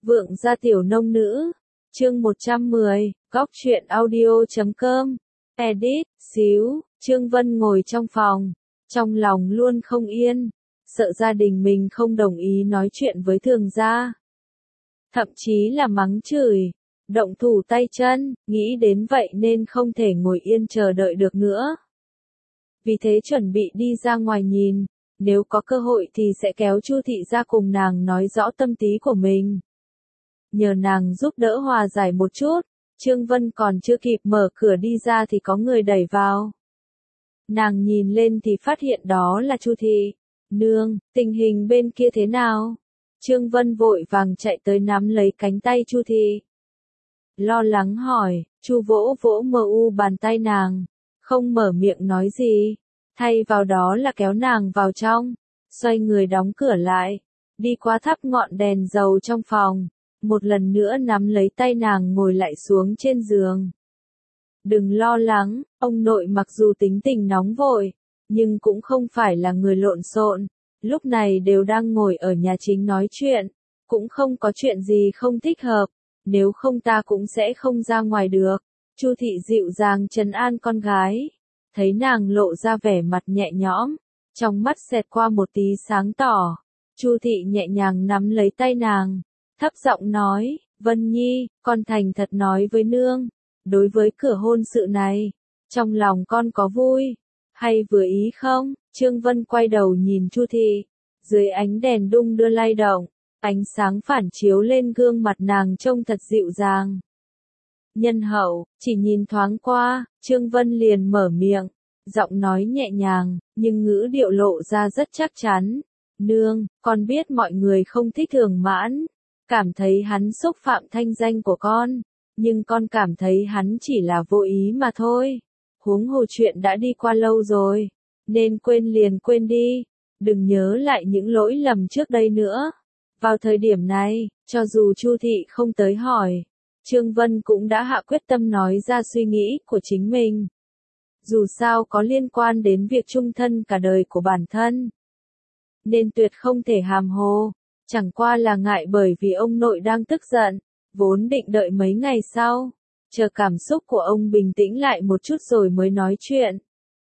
Vượng gia tiểu nông nữ. Chương 110, góc truyện audio.com. Edit, xíu, Trương Vân ngồi trong phòng. Trong lòng luôn không yên. Sợ gia đình mình không đồng ý nói chuyện với thường gia. Thậm chí là mắng chửi. Động thủ tay chân, nghĩ đến vậy nên không thể ngồi yên chờ đợi được nữa. Vì thế chuẩn bị đi ra ngoài nhìn. Nếu có cơ hội thì sẽ kéo Chu thị ra cùng nàng nói rõ tâm tí của mình. Nhờ nàng giúp đỡ hòa giải một chút, Trương Vân còn chưa kịp mở cửa đi ra thì có người đẩy vào. Nàng nhìn lên thì phát hiện đó là Chu thị. Nương, tình hình bên kia thế nào? Trương Vân vội vàng chạy tới nắm lấy cánh tay Chu thị. Lo lắng hỏi, Chu vỗ vỗ mờ u bàn tay nàng, không mở miệng nói gì, thay vào đó là kéo nàng vào trong, xoay người đóng cửa lại, đi qua thắp ngọn đèn dầu trong phòng, một lần nữa nắm lấy tay nàng ngồi lại xuống trên giường. Đừng lo lắng, ông nội mặc dù tính tình nóng vội, nhưng cũng không phải là người lộn xộn, lúc này đều đang ngồi ở nhà chính nói chuyện, cũng không có chuyện gì không thích hợp, nếu không ta cũng sẽ không ra ngoài được. Chu thị dịu dàng trấn an con gái, thấy nàng lộ ra vẻ mặt nhẹ nhõm, trong mắt xẹt qua một tí sáng tỏ. Chu thị nhẹ nhàng nắm lấy tay nàng, thấp giọng nói, Vân Nhi, con thành thật nói với nương, đối với cửa hôn sự này, trong lòng con có vui, hay vừa ý không? Trương Vân quay đầu nhìn Chu thị, dưới ánh đèn đung đưa lay động, ánh sáng phản chiếu lên gương mặt nàng trông thật dịu dàng. Nhân hậu, chỉ nhìn thoáng qua, Trương Vân liền mở miệng, giọng nói nhẹ nhàng, nhưng ngữ điệu lộ ra rất chắc chắn. Nương, con biết mọi người không thích Thường Mãn, cảm thấy hắn xúc phạm thanh danh của con, nhưng con cảm thấy hắn chỉ là vô ý mà thôi. Huống hồ chuyện đã đi qua lâu rồi, nên quên liền quên đi, đừng nhớ lại những lỗi lầm trước đây nữa. Vào thời điểm này, cho dù Chu thị không tới hỏi, Trương Vân cũng đã hạ quyết tâm nói ra suy nghĩ của chính mình. Dù sao có liên quan đến việc chung thân cả đời của bản thân, nên tuyệt không thể hàm hồ, chẳng qua là ngại bởi vì ông nội đang tức giận, vốn định đợi mấy ngày sau, chờ cảm xúc của ông bình tĩnh lại một chút rồi mới nói chuyện.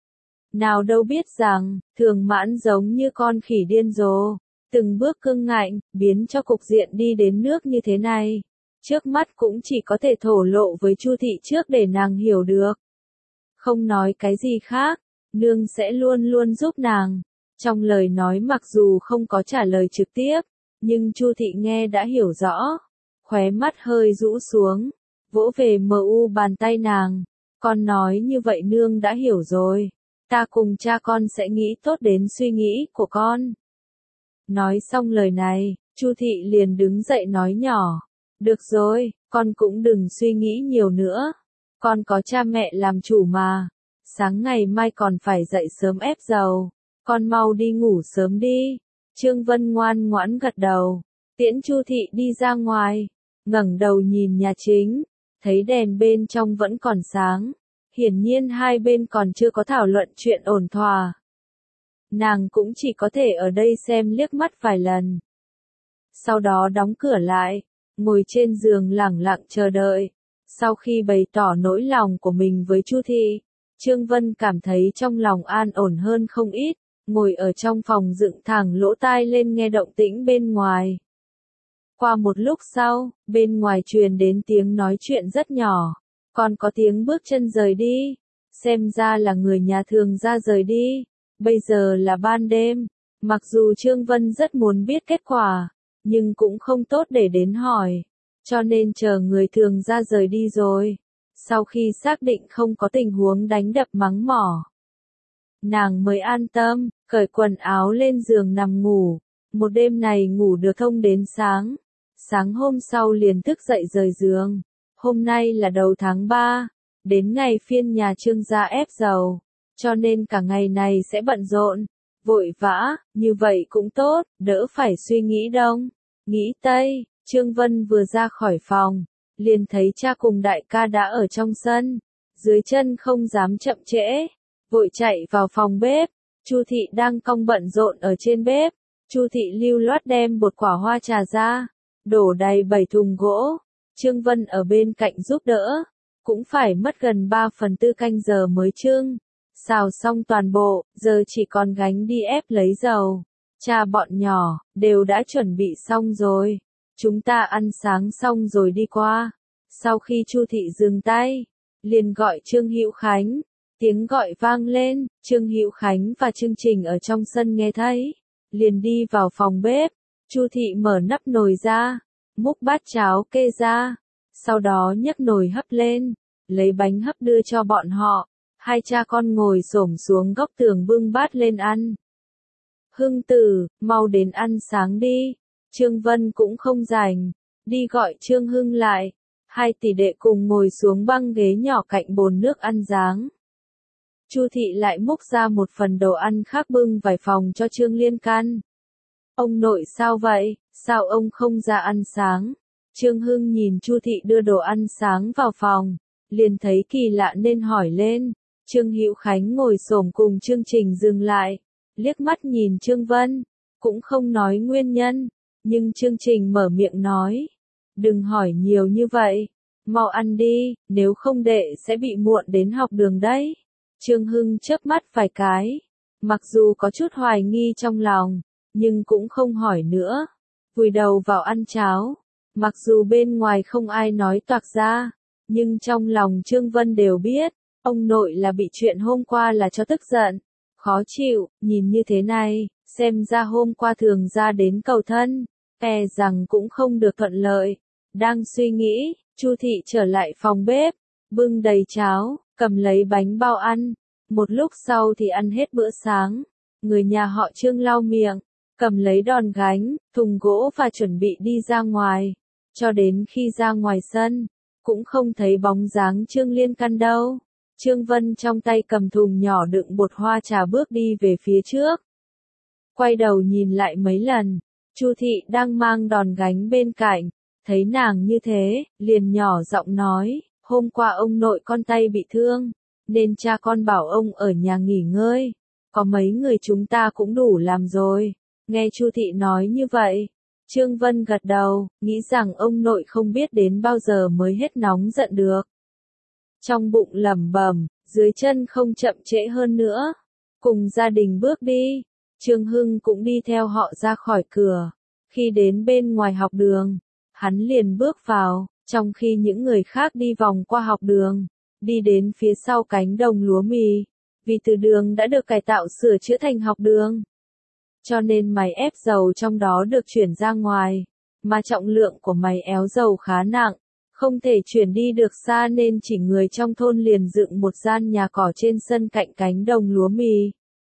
Nào đâu biết rằng, Thường Mãn giống như con khỉ điên rồ, từng bước cương ngạnh, biến cho cục diện đi đến nước như thế này. Trước mắt cũng chỉ có thể thổ lộ với Chu thị trước để nàng hiểu được. Không nói cái gì khác, nương sẽ luôn luôn giúp nàng. Trong lời nói mặc dù không có trả lời trực tiếp, nhưng Chu thị nghe đã hiểu rõ. Khóe mắt hơi rũ xuống, vỗ về mu bàn tay nàng. Con nói như vậy nương đã hiểu rồi. Ta cùng cha con sẽ nghĩ tốt đến suy nghĩ của con. Nói xong lời này, Chu thị liền đứng dậy nói nhỏ. Được rồi, con cũng đừng suy nghĩ nhiều nữa. Con có cha mẹ làm chủ mà. Sáng ngày mai còn phải dậy sớm ép dầu. Con mau đi ngủ sớm đi. Trương Vân ngoan ngoãn gật đầu. Tiễn Chu thị đi ra ngoài. Ngẩng đầu nhìn nhà chính. Thấy đèn bên trong vẫn còn sáng. Hiển nhiên hai bên còn chưa có thảo luận chuyện ổn thỏa. Nàng cũng chỉ có thể ở đây xem liếc mắt vài lần. Sau đó đóng cửa lại. Ngồi trên giường lẳng lặng chờ đợi. Sau khi bày tỏ nỗi lòng của mình với Chu thị, Trương Vân cảm thấy trong lòng an ổn hơn không ít, ngồi ở trong phòng dựng thẳng lỗ tai lên nghe động tĩnh bên ngoài. Qua một lúc sau, bên ngoài truyền đến tiếng nói chuyện rất nhỏ, còn có tiếng bước chân rời đi, xem ra là người nhà Thường gia rời đi. Bây giờ là ban đêm, mặc dù Trương Vân rất muốn biết kết quả, nhưng cũng không tốt để đến hỏi, cho nên chờ người Thường gia rời đi rồi. Sau khi xác định không có tình huống đánh đập mắng mỏ, nàng mới an tâm, cởi quần áo lên giường nằm ngủ. Một đêm này ngủ được thông đến sáng. Sáng hôm sau liền thức dậy rời giường. Hôm nay là đầu tháng 3, đến ngày phiên nhà Trương gia ép dầu, cho nên cả ngày này sẽ bận rộn, vội vã, như vậy cũng tốt, đỡ phải suy nghĩ đông, nghĩ tây. Trương Vân vừa ra khỏi phòng, liền thấy cha cùng đại ca đã ở trong sân, dưới chân không dám chậm trễ, vội chạy vào phòng bếp. Chu thị đang cong bận rộn ở trên bếp. Chu thị lưu loát đem bột quả hoa trà ra, đổ đầy 7 thùng gỗ. Trương Vân ở bên cạnh giúp đỡ, cũng phải mất gần 3/4 canh giờ mới trưng. Xào xong toàn bộ, giờ chỉ còn gánh đi ép lấy dầu. Cha bọn nhỏ, đều đã chuẩn bị xong rồi. Chúng ta ăn sáng xong rồi đi qua. Sau khi Chu Thị dừng tay, liền gọi Trương Hữu Khánh. Tiếng gọi vang lên, Trương Hữu Khánh và Chương Trình ở trong sân nghe thấy. Liền đi vào phòng bếp. Chu Thị mở nắp nồi ra, múc bát cháo kê ra. Sau đó nhấc nồi hấp lên, lấy bánh hấp đưa cho bọn họ. Hai cha con ngồi xổm xuống góc tường bưng bát lên ăn. Hưng Tử, mau đến ăn sáng đi. Trương Vân cũng không rảnh, đi gọi Trương Hưng lại. Hai tỷ đệ cùng ngồi xuống băng ghế nhỏ cạnh bồn nước ăn sáng. Chu Thị lại múc ra một phần đồ ăn khác bưng vài phòng cho Trương Liên căn. Ông nội sao vậy, sao ông không ra ăn sáng? Trương Hưng nhìn Chu Thị đưa đồ ăn sáng vào phòng, liền thấy kỳ lạ nên hỏi lên. Trương Hữu Khánh ngồi xổm cùng Chương Trình dừng lại, liếc mắt nhìn Trương Vân, cũng không nói nguyên nhân, nhưng Chương Trình mở miệng nói, đừng hỏi nhiều như vậy, mau ăn đi, nếu không đệ sẽ bị muộn đến học đường đấy. Trương Hưng chớp mắt vài cái, mặc dù có chút hoài nghi trong lòng, nhưng cũng không hỏi nữa, vùi đầu vào ăn cháo, mặc dù bên ngoài không ai nói toạc ra, nhưng trong lòng Trương Vân đều biết. Ông nội là bị chuyện hôm qua là cho tức giận, khó chịu, nhìn như thế này, xem ra hôm qua thường ra đến cầu thân, e rằng cũng không được thuận lợi. Đang suy nghĩ, Chu Thị trở lại phòng bếp, bưng đầy cháo, cầm lấy bánh bao ăn. Một lúc sau thì ăn hết bữa sáng, người nhà họ Trương lau miệng, cầm lấy đòn gánh, thùng gỗ và chuẩn bị đi ra ngoài. Cho đến khi ra ngoài sân, cũng không thấy bóng dáng Trương Liên căn đâu. Trương Vân trong tay cầm thùng nhỏ đựng bột hoa trà bước đi về phía trước. Quay đầu nhìn lại mấy lần, Chu Thị đang mang đòn gánh bên cạnh, thấy nàng như thế, liền nhỏ giọng nói, hôm qua ông nội con tay bị thương, nên cha con bảo ông ở nhà nghỉ ngơi, có mấy người chúng ta cũng đủ làm rồi. Nghe Chu Thị nói như vậy, Trương Vân gật đầu, nghĩ rằng ông nội không biết đến bao giờ mới hết nóng giận được. Trong bụng lẩm bẩm, dưới chân không chậm trễ hơn nữa. Cùng gia đình bước đi, Trương Hưng cũng đi theo họ ra khỏi cửa. Khi đến bên ngoài học đường, hắn liền bước vào, trong khi những người khác đi vòng qua học đường, đi đến phía sau cánh đồng lúa mì. Vì từ đường đã được cải tạo sửa chữa thành học đường, cho nên máy ép dầu trong đó được chuyển ra ngoài, mà trọng lượng của máy éo dầu khá nặng. Không thể chuyển đi được xa nên chỉ người trong thôn liền dựng một gian nhà cỏ trên sân cạnh cánh đồng lúa mì.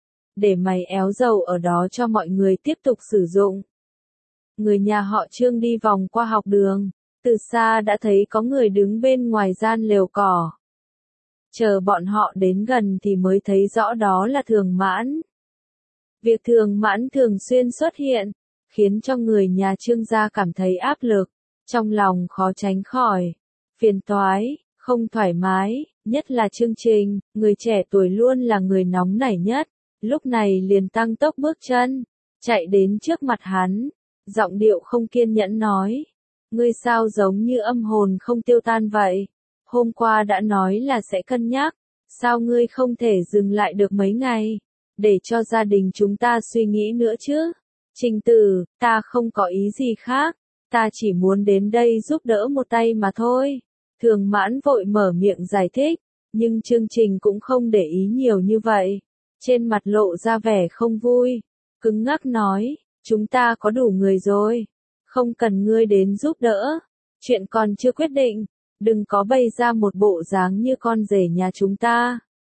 Để máy éo dầu ở đó cho mọi người tiếp tục sử dụng. Người nhà họ Trương đi vòng qua học đường, từ xa đã thấy có người đứng bên ngoài gian lều cỏ. Chờ bọn họ đến gần thì mới thấy rõ đó là Thường Mãn. Việc Thường Mãn thường xuyên xuất hiện, khiến cho người nhà Trương gia cảm thấy áp lực. Trong lòng khó tránh khỏi phiền toái, không thoải mái, nhất là Chương Trình, người trẻ tuổi luôn là người nóng nảy nhất, lúc này liền tăng tốc bước chân, chạy đến trước mặt hắn, giọng điệu không kiên nhẫn nói, ngươi sao giống như âm hồn không tiêu tan vậy, hôm qua đã nói là sẽ cân nhắc, sao ngươi không thể dừng lại được mấy ngày, để cho gia đình chúng ta suy nghĩ nữa chứ. Trình Tử, ta không có ý gì khác. Ta chỉ muốn đến đây giúp đỡ một tay mà thôi. Thường Mãn vội mở miệng giải thích, nhưng Chương Trình cũng không để ý nhiều như vậy. Trên mặt lộ ra vẻ không vui, cứng ngắc nói, chúng ta có đủ người rồi, không cần ngươi đến giúp đỡ, chuyện còn chưa quyết định, đừng có bày ra một bộ dáng như con rể nhà chúng ta.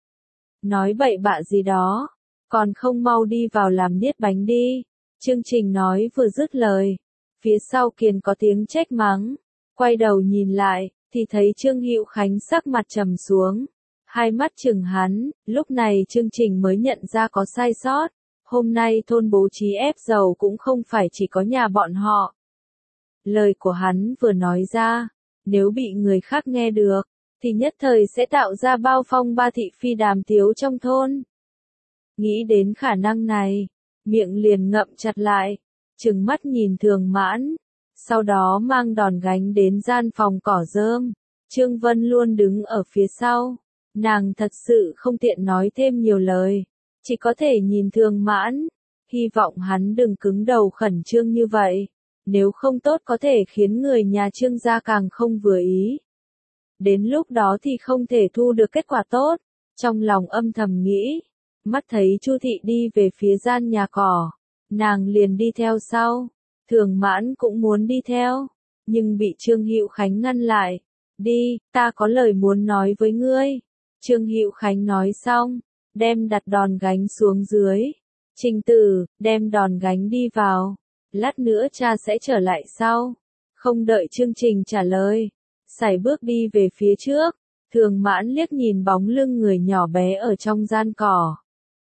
Nói bậy bạ gì đó, còn không mau đi vào làm niết bánh đi. Chương Trình nói vừa dứt lời. Phía sau Kiền có tiếng trách mắng, quay đầu nhìn lại, thì thấy Trương Hữu Khánh sắc mặt trầm xuống, hai mắt chừng hắn, lúc này Chương Trình mới nhận ra có sai sót, hôm nay thôn bố trí ép dầu cũng không phải chỉ có nhà bọn họ. Lời của hắn vừa nói ra, nếu bị người khác nghe được, thì nhất thời sẽ tạo ra bao phong ba thị phi đàm tiếu trong thôn. Nghĩ đến khả năng này, miệng liền ngậm chặt lại. Trừng mắt nhìn Thường Mãn, sau đó mang đòn gánh đến gian phòng cỏ rơm. Trương Vân luôn đứng ở phía sau, nàng thật sự không tiện nói thêm nhiều lời, chỉ có thể nhìn Thường Mãn, hy vọng hắn đừng cứng đầu khẩn trương như vậy, nếu không tốt có thể khiến người nhà Trương gia càng không vừa ý. Đến lúc đó thì không thể thu được kết quả tốt, trong lòng âm thầm nghĩ, mắt thấy Chu thị đi về phía gian nhà cỏ, nàng liền đi theo sau, Thường Mãn cũng muốn đi theo, nhưng bị Trương Hữu Khánh ngăn lại, đi, ta có lời muốn nói với ngươi. Trương Hữu Khánh nói xong, đem đặt đòn gánh xuống dưới, Trình Tử, đem đòn gánh đi vào, lát nữa cha sẽ trở lại sau. Không đợi chương trình trả lời, sải bước đi về phía trước, Thường Mãn liếc nhìn bóng lưng người nhỏ bé ở trong gian cỏ.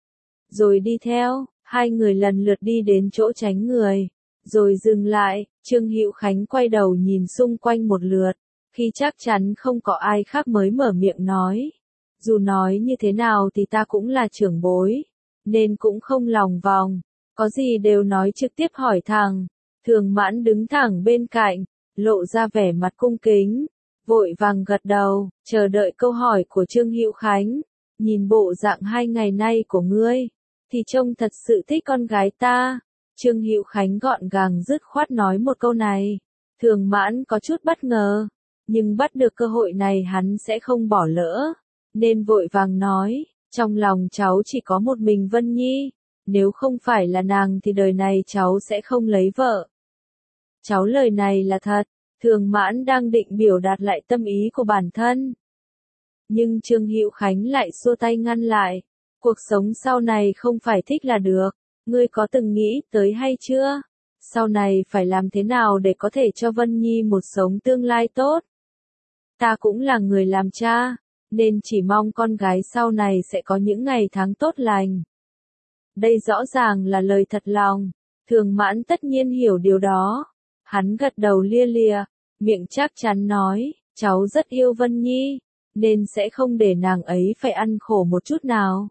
Rồi đi theo, hai người lần lượt đi đến chỗ tránh người, rồi dừng lại, Trương Hữu Khánh quay đầu nhìn xung quanh một lượt, khi chắc chắn không có ai khác mới mở miệng nói. Dù nói như thế nào thì ta cũng là trưởng bối, nên cũng không lòng vòng, có gì đều nói trực tiếp hỏi thẳng. Thường Mãn đứng thẳng bên cạnh, lộ ra vẻ mặt cung kính, vội vàng gật đầu, chờ đợi câu hỏi của Trương Hữu Khánh. Nhìn bộ dạng 2 ngày nay của ngươi, thì trông thật sự thích con gái ta. Trương Hữu Khánh gọn gàng dứt khoát nói một câu này. Thường Mãn có chút bất ngờ, nhưng bắt được cơ hội này hắn sẽ không bỏ lỡ, nên vội vàng nói, trong lòng cháu chỉ có một mình Vân Nhi, nếu không phải là nàng thì đời này cháu sẽ không lấy vợ. Cháu lời này là thật. Thường Mãn đang định biểu đạt lại tâm ý của bản thân, nhưng Trương Hữu Khánh lại xua tay ngăn lại. Cuộc sống sau này không phải thích là được, ngươi có từng nghĩ tới hay chưa? Sau này phải làm thế nào để có thể cho Vân Nhi một sống tương lai tốt? Ta cũng là người làm cha, nên chỉ mong con gái sau này sẽ có những ngày tháng tốt lành. Đây rõ ràng là lời thật lòng, Thường Mãn tất nhiên hiểu điều đó. Hắn gật đầu lia lịa, miệng chắc chắn nói, cháu rất yêu Vân Nhi, nên sẽ không để nàng ấy phải ăn khổ một chút nào.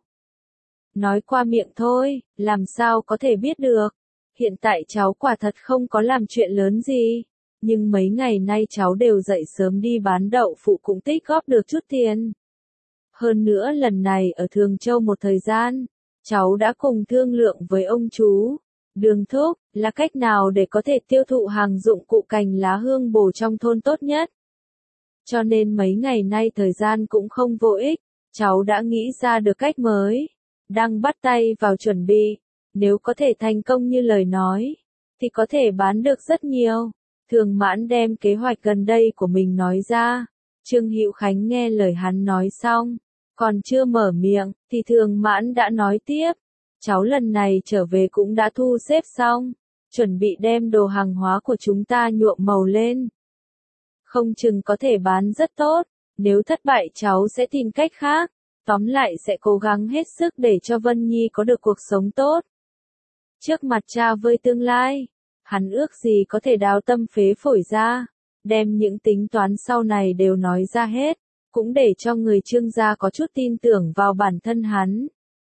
Nói qua miệng thôi, làm sao có thể biết được. Hiện tại cháu quả thật không có làm chuyện lớn gì, nhưng mấy ngày nay cháu đều dậy sớm đi bán đậu phụ cũng tích góp được chút tiền. Hơn nữa lần này ở Thường Châu một thời gian, cháu đã cùng thương lượng với ông chú Đường thúc, là cách nào để có thể tiêu thụ hàng dụng cụ cành lá hương bổ trong thôn tốt nhất. Cho nên mấy ngày nay thời gian cũng không vô ích, cháu đã nghĩ ra được cách mới, đang bắt tay vào chuẩn bị, nếu có thể thành công như lời nói, thì có thể bán được rất nhiều. Thường Mãn đem kế hoạch gần đây của mình nói ra, Trương Hữu Khánh nghe lời hắn nói xong, còn chưa mở miệng, thì Thường Mãn đã nói tiếp. Cháu lần này trở về cũng đã thu xếp xong, chuẩn bị đem đồ hàng hóa của chúng ta nhuộm màu lên. Không chừng có thể bán rất tốt, nếu thất bại cháu sẽ tìm cách khác, tóm lại sẽ cố gắng hết sức để cho Vân Nhi có được cuộc sống tốt. Trước mặt cha với tương lai, hắn ước gì có thể đào tâm phế phổi ra, đem những tính toán sau này đều nói ra hết, cũng để cho người Trương gia có chút tin tưởng vào bản thân hắn.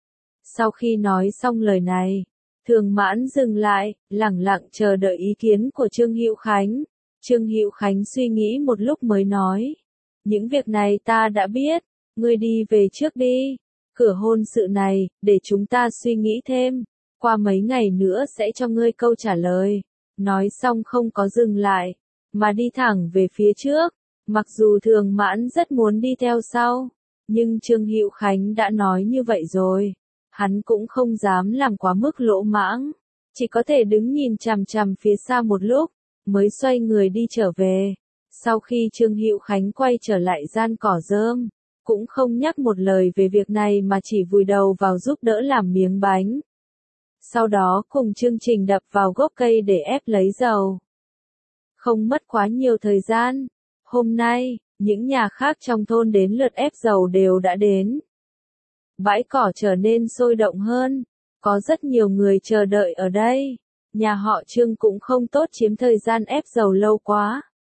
Sau khi nói xong lời này, Thường Mãn dừng lại, lẳng lặng chờ đợi ý kiến của Trương Hữu Khánh. Trương Hữu Khánh suy nghĩ một lúc mới nói, những việc này ta đã biết, ngươi đi về trước đi, cửa hôn sự này, để chúng ta suy nghĩ thêm, qua mấy ngày nữa sẽ cho ngươi câu trả lời. Nói xong không có dừng lại, mà đi thẳng về phía trước, mặc dù Thường Mãn rất muốn đi theo sau, nhưng Trương Hữu Khánh đã nói như vậy rồi. Hắn cũng không dám làm quá mức lỗ mãng, chỉ có thể đứng nhìn chằm chằm phía xa một lúc, mới xoay người đi trở về. Sau khi Trương Hữu Khánh quay trở lại gian cỏ rơm, cũng không nhắc một lời về việc này mà chỉ vùi đầu vào giúp đỡ làm miếng bánh. Sau đó cùng chương trình đập vào gốc cây để ép lấy dầu. Không mất quá nhiều thời gian, hôm nay, những nhà khác trong thôn đến lượt ép dầu đều đã đến. Bãi cỏ trở nên sôi động hơn, có rất nhiều người chờ đợi ở đây, nhà họ Trương cũng không tốt chiếm thời gian ép dầu lâu quá.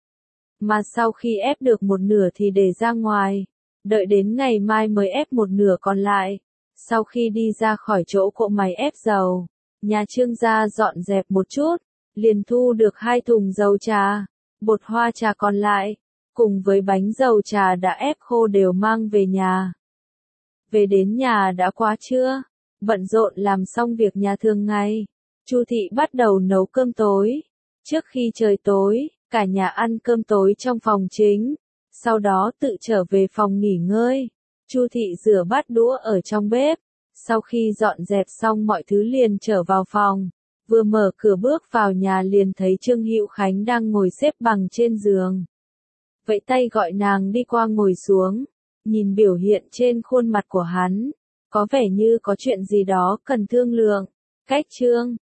Mà sau khi ép được một nửa thì để ra ngoài, đợi đến ngày mai mới ép một nửa còn lại. Sau khi đi ra khỏi chỗ cỗ máy ép dầu, nhà Trương gia dọn dẹp một chút, liền thu được 2 thùng dầu trà, bột hoa trà còn lại, cùng với bánh dầu trà đã ép khô đều mang về nhà. Về đến nhà đã quá trưa, bận rộn làm xong việc nhà thường ngày, Chu Thị bắt đầu nấu cơm tối. Trước khi trời tối, cả nhà ăn cơm tối trong phòng chính, sau đó tự trở về phòng nghỉ ngơi. Chu Thị rửa bát đũa ở trong bếp, sau khi dọn dẹp xong mọi thứ liền trở vào phòng, vừa mở cửa bước vào nhà liền thấy Trương Hữu Khánh đang ngồi xếp bằng trên giường. Vẫy tay gọi nàng đi qua ngồi xuống, nhìn biểu hiện trên khuôn mặt của hắn, có vẻ như có chuyện gì đó cần thương lượng. Cách Trương